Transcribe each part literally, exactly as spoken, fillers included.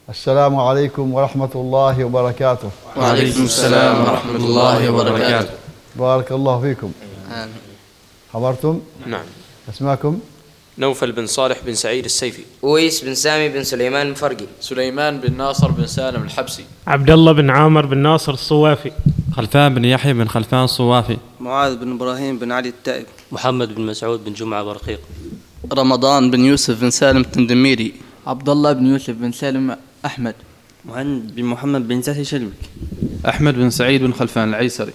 السلام عليكم ورحمة الله وبركاته. وعليكم السلام ورحمة الله وبركاته. بارك الله فيكم. آمين. حضرتم؟ نعم. اسماكم؟ نوفل بن صالح بن سعيد السيفي. أويس بن سامي بن سليمان المفرقي. سليمان بن ناصر بن سالم الحبسي. عبد الله بن عامر بن ناصر الصوافي. خلفان بن يحيى بن خلفان الصوافي. معاذ بن إبراهيم بن علي التائب. محمد بن مسعود بن جمعة برقيق. رمضان بن يوسف بن سالم التندميري. عبد الله بن يوسف بن سالم أحمد. مهند بن محمد بن زاهي شلبك. أحمد بن سعيد بن خلفان العيسري.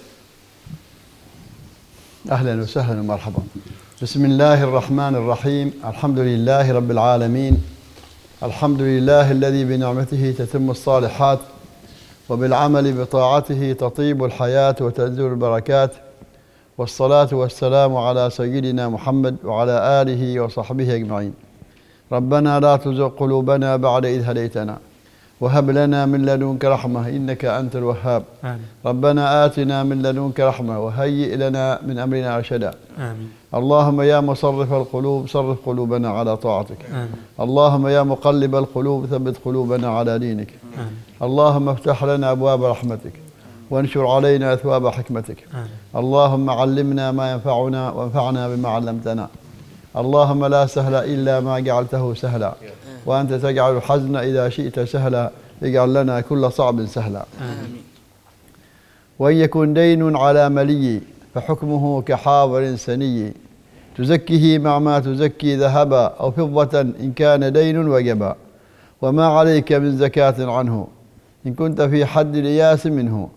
أهلا وسهلا ومرحبا. بسم الله الرحمن الرحيم. الحمد لله رب العالمين. الحمد لله الذي بنعمته تتم الصالحات وبالعمل بطاعته تطيب الحياة وتنزل البركات، والصلاة والسلام على سيدنا محمد وعلى آله وصحبه أجمعين. ربنا لا تزغ قلوبنا بعد إذ هديتنا وهب لنا من لدنك رحمة إنك أنت الوهاب. آمين. ربنا آتنا من لدنك رحمة وهيئ لنا من أمرنا رشدا. آمين. اللهم يا مصرف القلوب صرف قلوبنا على طاعتك. آمين. اللهم يا مقلب القلوب ثبت قلوبنا على دينك. آمين. اللهم افتح لنا أبواب رحمتك وانشر علينا أثواب حكمتك. آمين. اللهم علمنا ما ينفعنا وانفعنا بما علمتنا. اللهم لا سهل إلا ما جعلته سهلا وأنت تجعل الحزن إذا شئت سهلا، اجعل لنا كل صعب سهلا. آمين. وإن يكن دين على ملي فحكمه كحاضر سني، تزكيه مع ما تزكي ذهبا أو فضة إن كان دين وجبا، وما عليك من زكاة عنه إن كنت في حد الإياس منه.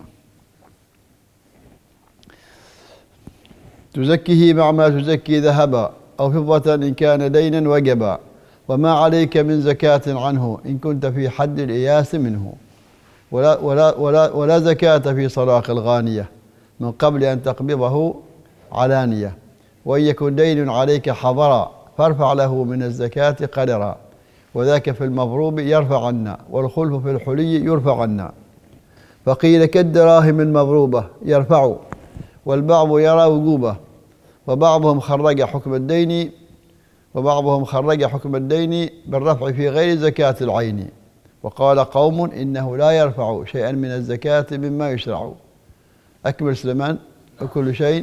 تزكيه مع ما تزكي ذهبا أو فضة إن كان دينا وجبا، وما عليك من زكاة عنه إن كنت في حد الإياس منه. ولا, ولا, ولا, ولا زكاة في صراق الغانية من قبل أن تقبضه علانية. وإن يكن دين عليك حضرا فارفع له من الزكاة قدرا، وذاك في المضروب يرفع عنا والخلف في الحلي يرفع عنا. فقيل كالدراهم المضروبة يرفع والبعض يرى وجوبه، وبعضهم خرج حكم الدين وبعضهم خرج حكم الدين بالرفع في غير زكاة العين. وقال قوم إنه لا يرفع شيئا من الزكاة مما يشرع. أكمل سليمان. وكل شيء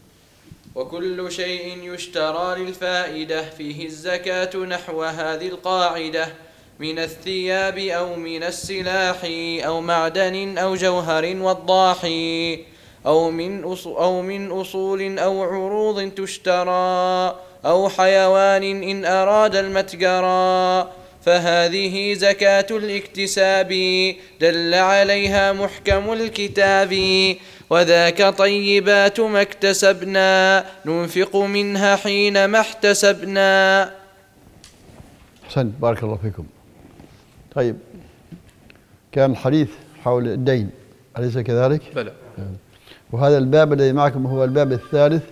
وكل شيء يشترى للفائدة فيه الزكاة نحو هذه القاعدة: من الثياب أو من السلاح أو معدن أو جوهر وضاح أو من أو من أصول أو عروض تشترى أو حيوان إن أراد المتجرى، فهذه زكاة الاكتساب دل عليها محكم الكتاب. وذاك طيبات ما اكتسبنا ننفق منها حين ما احتسبنا. أحسنت، بارك الله فيكم. طيب، كان الحديث حول الدين أليس كذلك؟ بلى. وهذا الباب الذي معكم هو الباب الثالث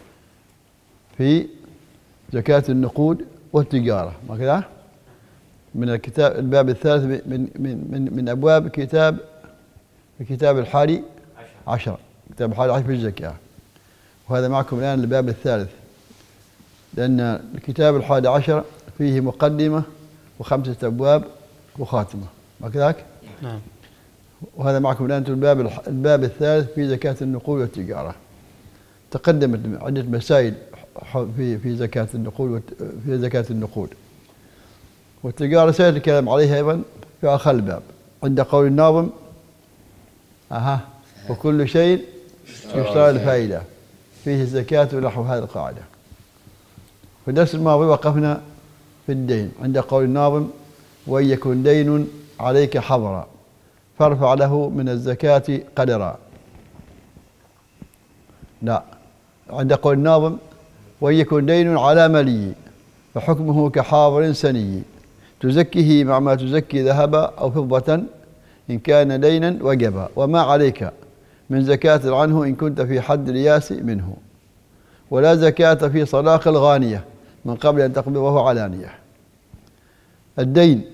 في زكاة النقود والتجارة، ما كذا؟ من الكتاب الباب الثالث من من من من أبواب كتاب الكتاب الحادي عشر، كتاب الحادي عشر في الزكاة. وهذا معكم الآن الباب الثالث، لأن الكتاب الحادي عشر فيه مقدمة وخمسة أبواب وخاتمة، ما كذاك؟ نعم. وهذا معكم الآن الباب الباب الثالث في زكاة النقود والتجارة. تقدمت عدة مسائل في في زكاة النقود في زكاة النقود والتجارة سيأتي الكلام عليها أيضا في آخر الباب عند قول الناظم: أها وكل شيء يشترى الفائدة فيه الزكاة نحو هذه القاعدة. في الدرس الماضي وقفنا في الدين عند قول الناظم: وإن يكن دين عليك حضرا فارفع له من الزكاة قدرا. لا، عند قول الناظم: وإن يكن دين على ملي فحكمه كحاضر سني، تزكيه مع ما تزكي ذهبا أو فضة إن كان دينا وجبا، وما عليك من زكاة عنه إن كنت في حد الياس منه. ولا زكاة في صداق الغانية من قبل أن تقبضه علانية. الدين،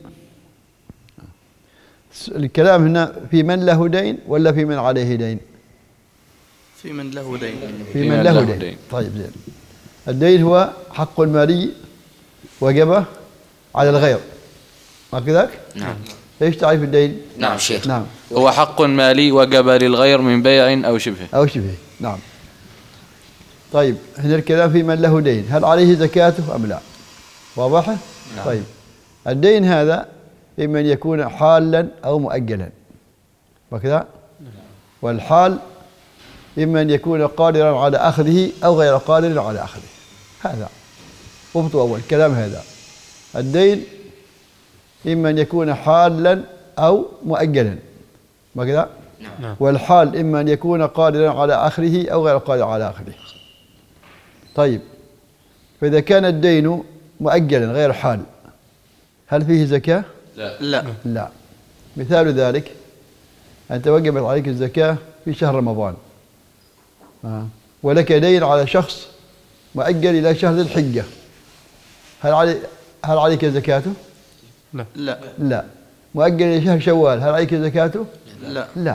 الكلام هنا في من له دين ولا في من عليه دين؟ في من له دين. في من له دين. طيب زين. الدين هو حق المالي وجب على الغير، ما كذاك؟ نعم. إيش تعريف الدين؟ نعم شيخ. نعم. هو حق مالي وجب للغير من بيع أو شبهه. أو شبهه، نعم. طيب هنا الكلام في من له دين، هل عليه زكاته أم لا؟ واضح؟ نعم. طيب الدين هذا إما أن يكون حالا أو مؤجلا، وكذا. والحال إما أن يكون قادرا على أخذه أو غير قادر على أخذه. هذا ضبط أول كلام هذا. الدين إما أن يكون حالا أو مؤجلا، وكذا. نعم. والحال إما أن يكون قادرا على أخذه أو غير قادر على أخذه. طيب فإذا كان الدين مؤجلا غير حال هل فيه زكاة؟ لا. لا. لا. مثال ذلك أنت وجبت عليك الزكاة في شهر رمضان، آه. ولك دين على شخص مؤجل إلى شهر ذي الحجة، هل علي هل عليك زكاته؟ لا. لا. لا. مؤجل إلى شهر شوال هل عليك زكاته؟ لا. لا.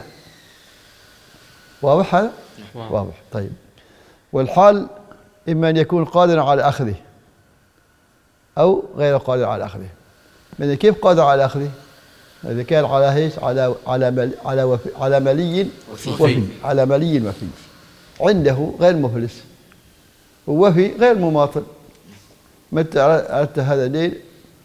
واضح هذا؟ واضح. طيب والحال إما أن يكون قادرا على أخذه أو غير قادر على أخذه. من كيف قادر على أخذه؟ إذا كان على هيش على على مل على وفي على ملي وفي على ملي وفي عنده غير مفلس ووفي غير مماطل. متى أردت هذا الدين،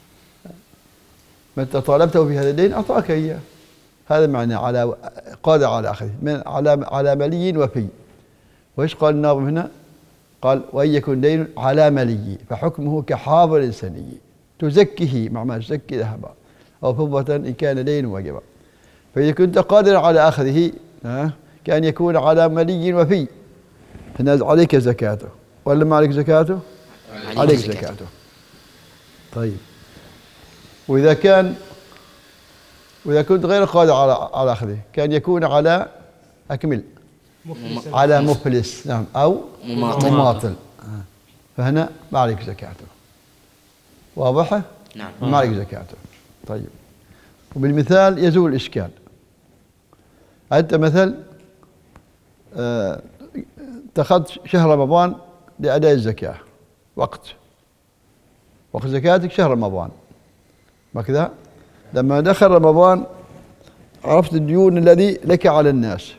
متى طالبته في هذا الدين أعطاك إياه. هذا معنى على قادر على أخذه من على على ملي وفي. وإيش قال الناظم هنا؟ قال وإن يكن دين على ملي فحكمه كحاضر سني تزكيه مع ما تزكي ذهبا أو فضة إن كان دين وجبا. فإذا كنت قادرا على أخذه كأن يكون على ملي وفي فنازل عليك زكاته، ولا ما عليك زكاته؟ عليك, عليك زكاته. زكاته. طيب وإذا كان وإذا كنت غير قادر على على أخذه كان يكون على أكمل مفلس. على مفلس، نعم، أو مماطل, مماطل. آه. فهنا ما عليك زكاته. واضحة؟ نعم. ما عليك زكاته. طيب وبالمثال يزول الإشكال. أنت مثل آه اتخذت شهر رمضان لأداء الزكاة، وقت وقت زكاتك شهر رمضان، ما كذا؟ لما دخل رمضان عرفت الديون الذي لك على الناس،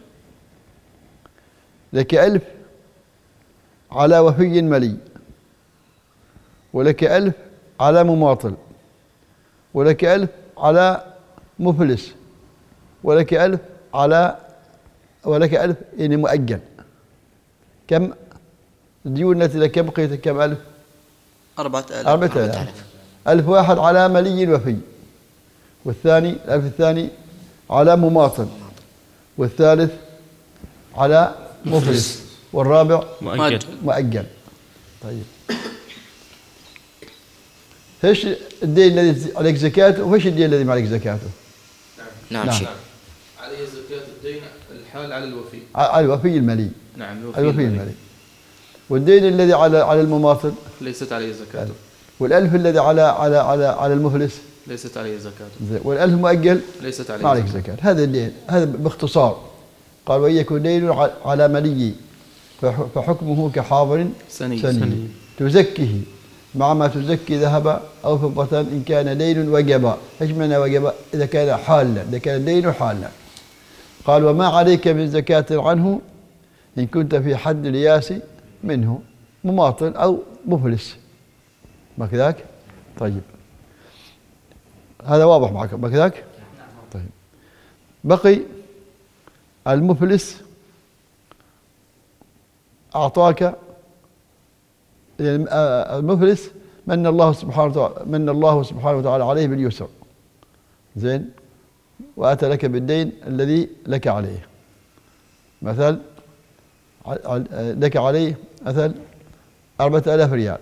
لك ألف على وفي ملي، ولك ألف على مماطل، ولك ألف على مفلس، ولك ألف على ولك ألف يعني مؤجل. كم الديون التي لك بقيت كم ألف؟ أربعة آلاف. أربعة آلاف. ألف واحد على ملي وفي، والثاني الألف الثاني على مماطل، والثالث على مفلس، والرابع مؤجل. مؤجل. طيب ايش الدين الذي عليك زكاته وايش الدين الذي ما عليك زكاته؟ نعم. نعم. شيخ. عليه زكاة الدين الحال على الوفي. على الوفي الملي. نعم. الوفي, الوفي الملي. الملي. والدين الذي على على المماطل ليست عليه زكاته. والألف الذي على على على على المفلس ليست عليه زكاته. والألف مؤجل ليست عليه ما عليك زكاة. هذا الدين، هذا باختصار. قال وإن يكن دين على ملي فحكمه كحاضر سني, سني. تزكيه مع ما تزكي ذهب أو فضة إن كان دين وجبا. إيش معنى وجبا؟ إذا كان حالا، إذا كان الدين حالا. قال وما عليك من زكاة عنه إن كنت في حد الياس منه، مماطل أو مفلس، ما كذاك؟ طيب هذا واضح معك، ما كذاك؟ طيب بقي المفلس. أعطاك المفلس من الله سبحانه وتعالى من الله سبحانه وتعالى عليه باليسر، زين، وأتى لك بالدين الذي لك عليه. مثل لك عليه مثل أربعة آلاف ريال،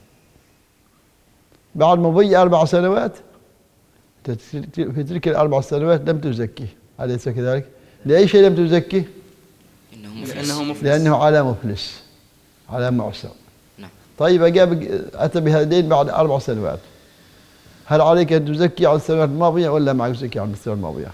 بعد مضي أربع سنوات في تلك الأربع سنوات لم تزكيه، أليس كذلك؟ لأي شيء لم تزكيه؟ لأنه مفلس. لأنه على مفلس، على معسر. نعم. طيب أجاب أتى بهذا الدين بعد أربع سنوات، هل عليك أن تزكي على السنوات الماضية ولا ما عليك تزكي على السنوات الماضية؟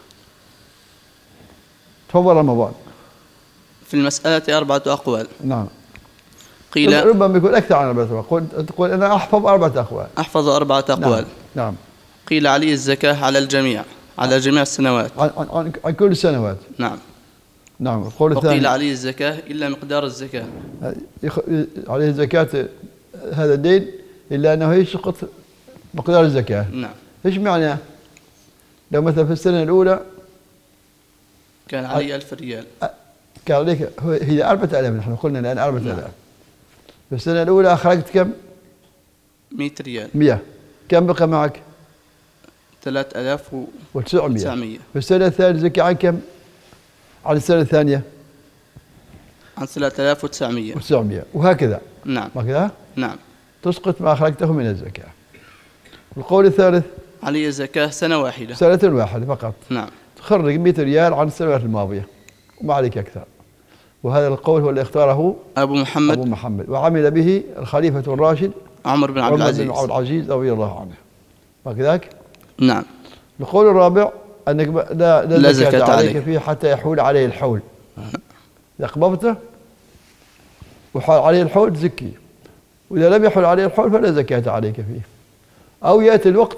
تفضل رمضان. في المسألة أربعة أقوال. نعم. قيل ربما يكون أكثر عن أربعة أقوال، تقول أنا أحفظ أربعة أقوال. أحفظ أربعة أقوال. نعم. نعم. قيل عليه الزكاة على الجميع. على جميع السنوات. عن, عن, عن كل السنوات. نعم. نعم. القول الثاني وقيل عليه الزكاة إلا مقدار الزكاة. عليه زكاة هذا الدين إلا أنه يسقط مقدار الزكاة. نعم. إيش معنى؟ لو مثلا في السنة الأولى كان عليه ألف ريال. كان عليك هي أربعة آلاف، نحن قلنا الآن أربعة آلاف. في السنة الأولى أخرجت كم؟ مئة ريال. مئة. كم بقى معك؟ ثلاثة آلاف وتسعمئة. في السنة الثانية زكاة عن كم؟ عن السنة الثانية؟ عن ثلاثة آلاف وتسعمئة. وتسعمئة وهكذا. نعم. هكذا؟ نعم. تسقط ما أخرجته من الزكاة. القول الثالث عليه الزكاة سنة واحدة. سنة واحدة فقط. نعم. تخرج مئة ريال عن السنوات الماضية وما عليك أكثر. وهذا القول هو اللي اختاره أبو محمد أبو محمد وعمل به الخليفة الراشد عمر بن عبد العزيز عمر بن عبد العزيز رضي الله عنه. وكذلك؟ نعم. القول الرابع أنك لا, لا, لا زكاة, زكاة عليك عليه. فيه حتى يحول عليه الحول. إذا قبضته وحال عليه الحول تزكي، وإذا لم يحول عليه الحول فلا زكاة عليك فيه. أو يأتي الوقت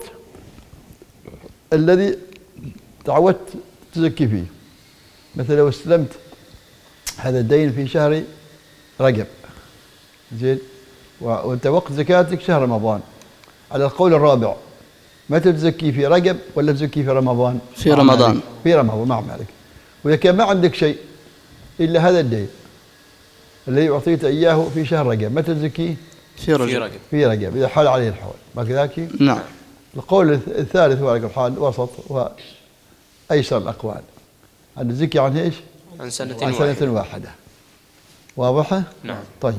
الذي تعودت تزكي فيه. مثلا لو استلمت هذا الدين في شهر رجب، زين، وانت وقت زكاتك شهر رمضان، على القول الرابع متى تزكي؟ في رجب ولا تزكي في رمضان؟ في رمضان. في رمضان مع مالك. وإذا كان ما عندك شيء إلا هذا الدين الذي أعطيت إياه في شهر رجب، متى تزكي؟ في رجب. في رجب إذا حال عليه الحول، ما كذاك؟ نعم. القول الثالث هو على الحال وسط وأيسر الأقوال أن الزكي عن إيش؟ عن سنة عن واحدة. سنة واحدة. واضحة؟ نعم. طيب.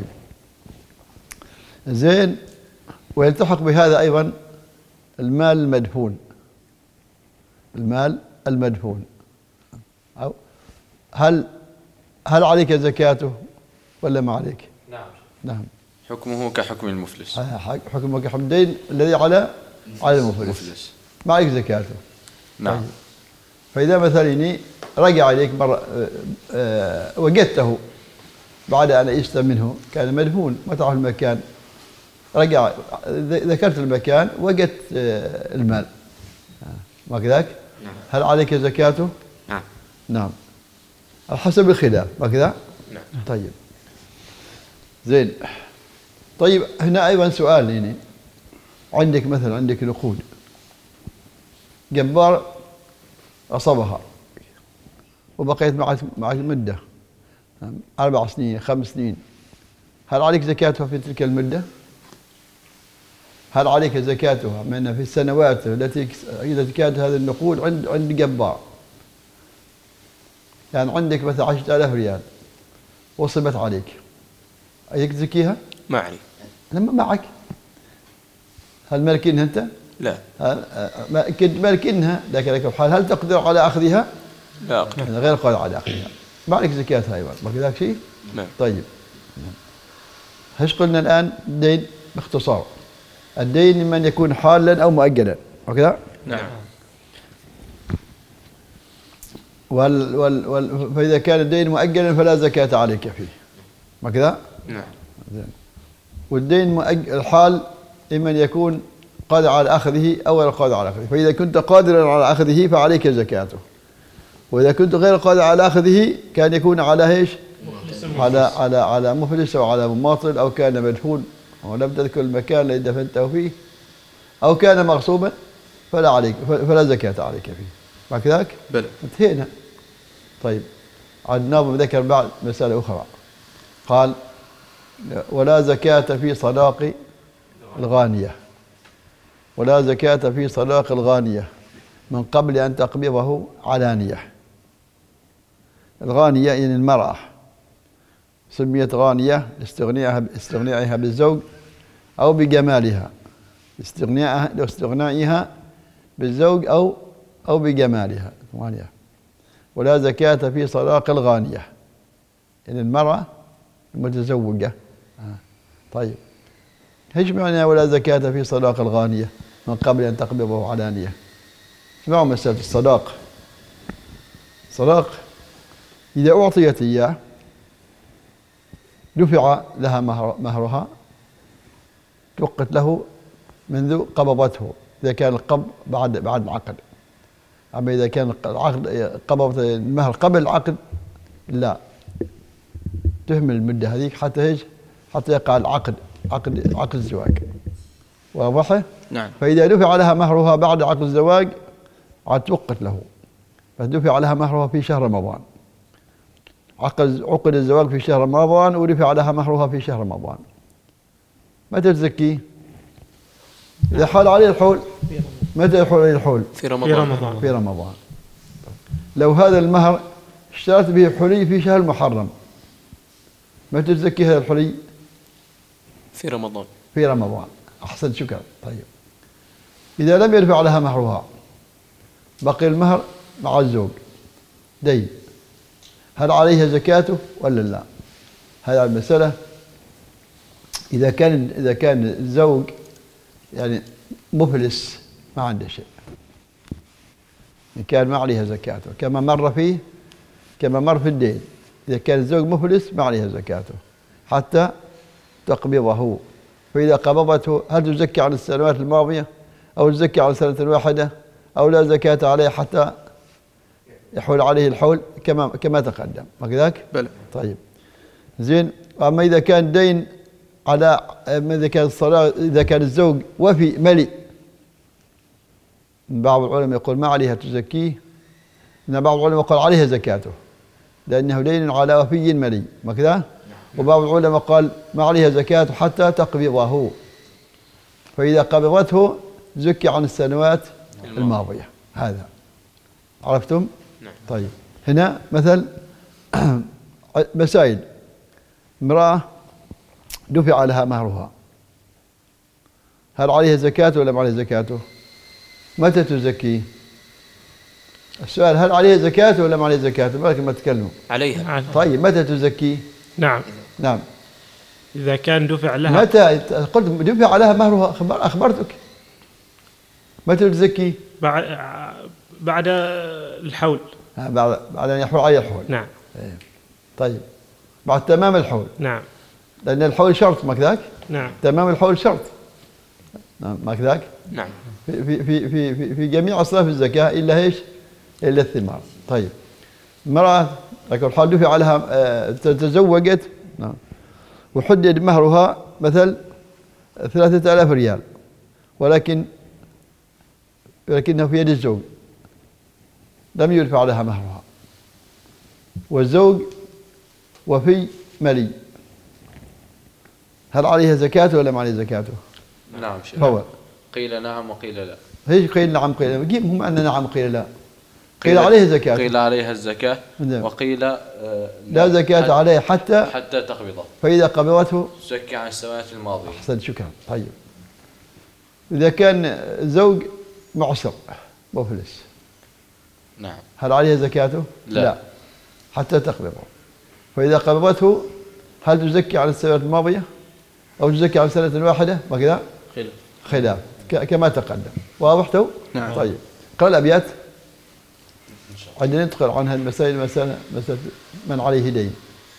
زين. ويلتحق بهذا أيضا المال المدفون. المال المدفون. أو هل هل عليك زكاته ولا ما عليك؟ نعم. نعم. حكمه كحكم المفلس. حكمه كحكم الدين الذي على على المفلس. مفلس. ما عليك زكاته. نعم. طيب. فإذا مثلا رجع عليك مرة أه وجدته بعد أن أيست منه كان مدفون ما تعرف المكان، رجع ذكرت المكان وجدت أه المال، ما كذاك؟ نعم. هل عليك زكاته؟ نعم. نعم. حسب الخلاف، ما كذا؟ نعم. طيب. زين. طيب هنا أيضا سؤال يعني عندك مثلا عندك نقود جبار أصابها وبقيت معك معك مدة أربع سنين خمس سنين، هل عليك زكاتها في تلك المدة؟ هل عليك زكاتها من في السنوات التي التي كانت هذه النقود عند عند جبار؟ يعني عندك مثلا عشرة آلاف ريال وصبت عليك، أيك تزكيها؟ ما علي. لما معك. هل مالكينها أنت؟ لا. كنت مالكينها لكن لك الحال هل تقدر على أخذها؟ لا أقدر. غير قادر على أخذها. ما عليك زكاتها أيضا، ما كذاك شيء؟ نعم. طيب. ايش قلنا الآن؟ الدين باختصار. الدين إما أن يكون حالا أو مؤجلا، وكذا؟ نعم. وال وال وال فإذا كان الدين مؤجلا فلا زكاة عليك فيه، ما كذا؟ نعم. زين. والدين مؤجل الحال إما أن يكون قادر على أخذه أو غير قادر على أخذه، فإذا كنت قادرا على أخذه فعليك زكاته، وإذا كنت غير قادر على أخذه كان يكون على إيش؟ على على على مفلس أو على مماطل أو كان مدفون ولم تذكر المكان الذي دفنته فيه أو كان مغصوبا فلا عليك فلا زكاة عليك فيه، ما كذاك؟ بلى. انتهينا. طيب. الناظم ذكر بعد مسألة أخرى قال: ولا زكاة في صداق الغانية، ولا زكاة في صداق الغانية من قبل أن تقبضه علانية. الغانية يعني المرأة سميت غانية لاستغنائها استغنائها بالزوج أو بجمالها، استغنائها لاستغنائها بالزوج أو أو بجمالها. غانية. ولا زكاة في صداق الغانية يعني المرأة المتزوجة. آه. طيب. ايش معنى ولا زكاة في صداق الغانية من قبل أن تقبضه علانية؟ اسمعوا مسألة الصداق. صداق إذا أعطيت إياه دفع لها مهر مهرها توقت له منذ قبضته إذا كان القبض بعد بعد العقد. أما إذا كان العقد قبضة المهر قبل العقد لا، تهمل المدة هذيك حتى ايش؟ حتى يقع العقد، عقد عقد الزواج. واضح؟ نعم. فإذا دفع لها مهرها بعد عقد الزواج عاد توقت له، فدفع لها مهرها في شهر رمضان. عقد عقد الزواج في شهر رمضان ودفع لها مهرها في شهر رمضان. متى تزكيه؟ إذا حال عليه الحول. متى يحول عليه الحول؟ في رمضان. في رمضان. في رمضان. لو هذا المهر اشترت به حلي في شهر المحرم، متى تزكي هذا الحلي؟ في رمضان. في رمضان. أحسن، شكرا. طيب إذا لم يدفع لها مهرها بقي المهر مع الزوج دين، هل عليها زكاته ولا لا؟ هذه المسألة. إذا كان إذا كان الزوج يعني مفلس ما عنده شيء، إن كان ما عليها زكاته كما مر فيه كما مر في الدين. إذا كان الزوج مفلس ما عليها زكاته حتى تقبضه، فإذا قبضته هل تزكي عن السنوات الماضية أو تزكي عن سنة واحدة أو لا زكاة عليه حتى يحول عليه الحول كما كما تقدم، وكذلك؟ بلى. طيب زين. أما إذا كان دين على إذا كان الصلاة إذا كان الزوج وفي ملئ، بعض العلماء يقول ما عليها تزكيه، إن بعض العلماء يقول عليها زكاته لأنه دين على وفي ملئ، ما كذا؟ وبعض العلماء قال ما عليها زكاته حتى تقبضه، فإذا قبضته زكي عن السنوات الماضية. هذا عرفتم؟ نعم. طيب هنا مثل مسائل. امرأة دفع لها مهرها، هل عليها زكاة ولا ما عليها زكاته؟ متى تزكيه؟ السؤال هل عليها زكاة ولا ما عليها زكاة؟ ما ما تتكلموا. عليها. طيب متى تزكيه؟ نعم. نعم. إذا كان دفع لها. متى قلت دفع لها مهرها؟ أخبرتك. متى تزكي؟ بعد بعد الحول. بعد بعد أن يحول عليه الحول. نعم. طيب بعد تمام الحول. نعم. لأن الحول شرط، ما كذاك؟ نعم. تمام الحول شرط. نعم، ما كذاك؟ نعم. في في في في في جميع أصناف الزكاة إلا ايش؟ إلا الثمار. طيب امرأة لكن الحال دفع لها تزوجت، نعم، وحدد مهرها مثل ثلاثة آلاف ريال، ولكن ولكنه في يد الزوج لم يدفع لها مهرها، والزوج وفي ملي، هل عليها زكاة ولا ما عليها زكاته؟ نعم شيخ. فور. قيل نعم وقيل لا. هيش قيل نعم قيل لا، كيف هم أن نعم قيل لا؟ قيل عليها زكاة. قيل عليها الزكاة نعم. وقيل آه لا زكاة عليه حتى حتى تقبضه، فإذا قبضته زكى عن السنوات الماضية. أحسن، شكرا. طيب إذا كان زوج معسر مفلس، نعم، هل عليه زكاته؟ لا. لا حتى تقبضه، فإذا قبضته هل تزكي عن السنوات الماضية أو تزكي عن سنة واحدة؟ وكذا خلاف خلاف كما تقدم. واضح؟ نعم. طيب قرأ الأبيات عندنا ندخل عن هذه المسائل، مسألة مسألة من عليه دين.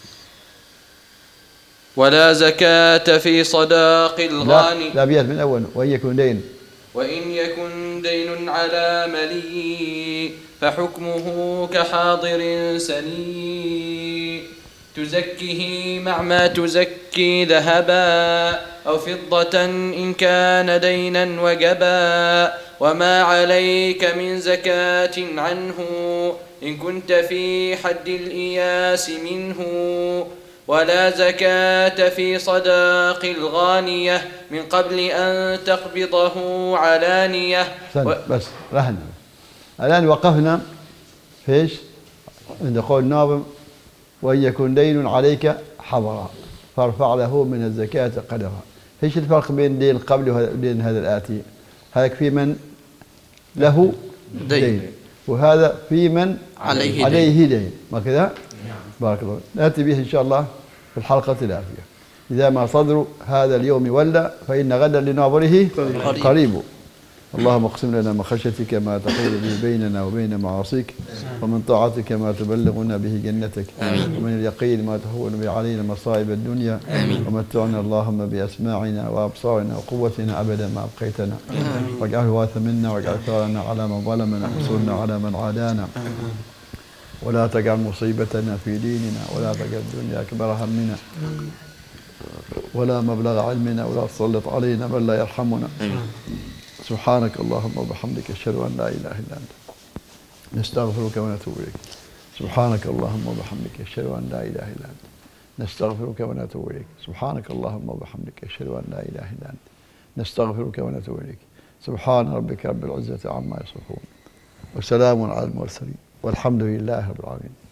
ولا زكاة في صداق الغاني. لا الأبيات من أول. وإن يكن دين وإن يكن دين على ملي فحكمه كحاضر سني تزكيه مع ما تزكي ذهبا أو فضة إن كان دينا وجبا، وما عليك من زكاة عنه إن كنت في حد الإياس منه، ولا زكاة في صداق الغانية من قبل أن تقبضه علانية. و... بس رهن. الآن وقفنا فيش عند قول الناظم وإن يكن دين عليك حضرا فارفع له من الزكاة قدرا. ايش الفرق بين دين قبل ودين هذا الآتي؟ هذا في من له دين, دين. وهذا في من عليه, عليه دين, دين. ما كذا؟ بارك الله. نأتي به إن شاء الله في الحلقة الآتية. إذا ما صدر هذا اليوم ولا فإن غدا لناظره قريب. اللهم اقسم لنا من خشيتك ما تحول به بيننا وبين معاصيك، ومن طاعتك ما تبلغنا به جنتك، ومن اليقين ما تهون به علينا مصائب الدنيا، ومتعنا اللهم بأسماعنا وأبصارنا وقوتنا أبدا ما أبقيتنا، واجعله وارثا منا، واجعل ثارنا على من ظلمنا، وانصرنا على من عادانا، ولا تجعل مصيبتنا في ديننا، ولا تجعل الدنيا أكبر همنا ولا مبلغ علمنا، ولا تسلط علينا من لا يرحمنا. سبحانك اللهم وبحمدك أشهد أن لا إله إلا أنت نستغفرك ونتوب إليك. سبحانك اللهم وبحمدك أشهد أن لا إله إلا أنت نستغفرك ونتوب إليك. سبحانك اللهم وبحمدك أشهد أن لا إله إلا أنت نستغفرك ونتوب إليك. سبحان ربك رب العزة عما يصفون، وسلام على المرسلين، والحمد لله رب العالمين.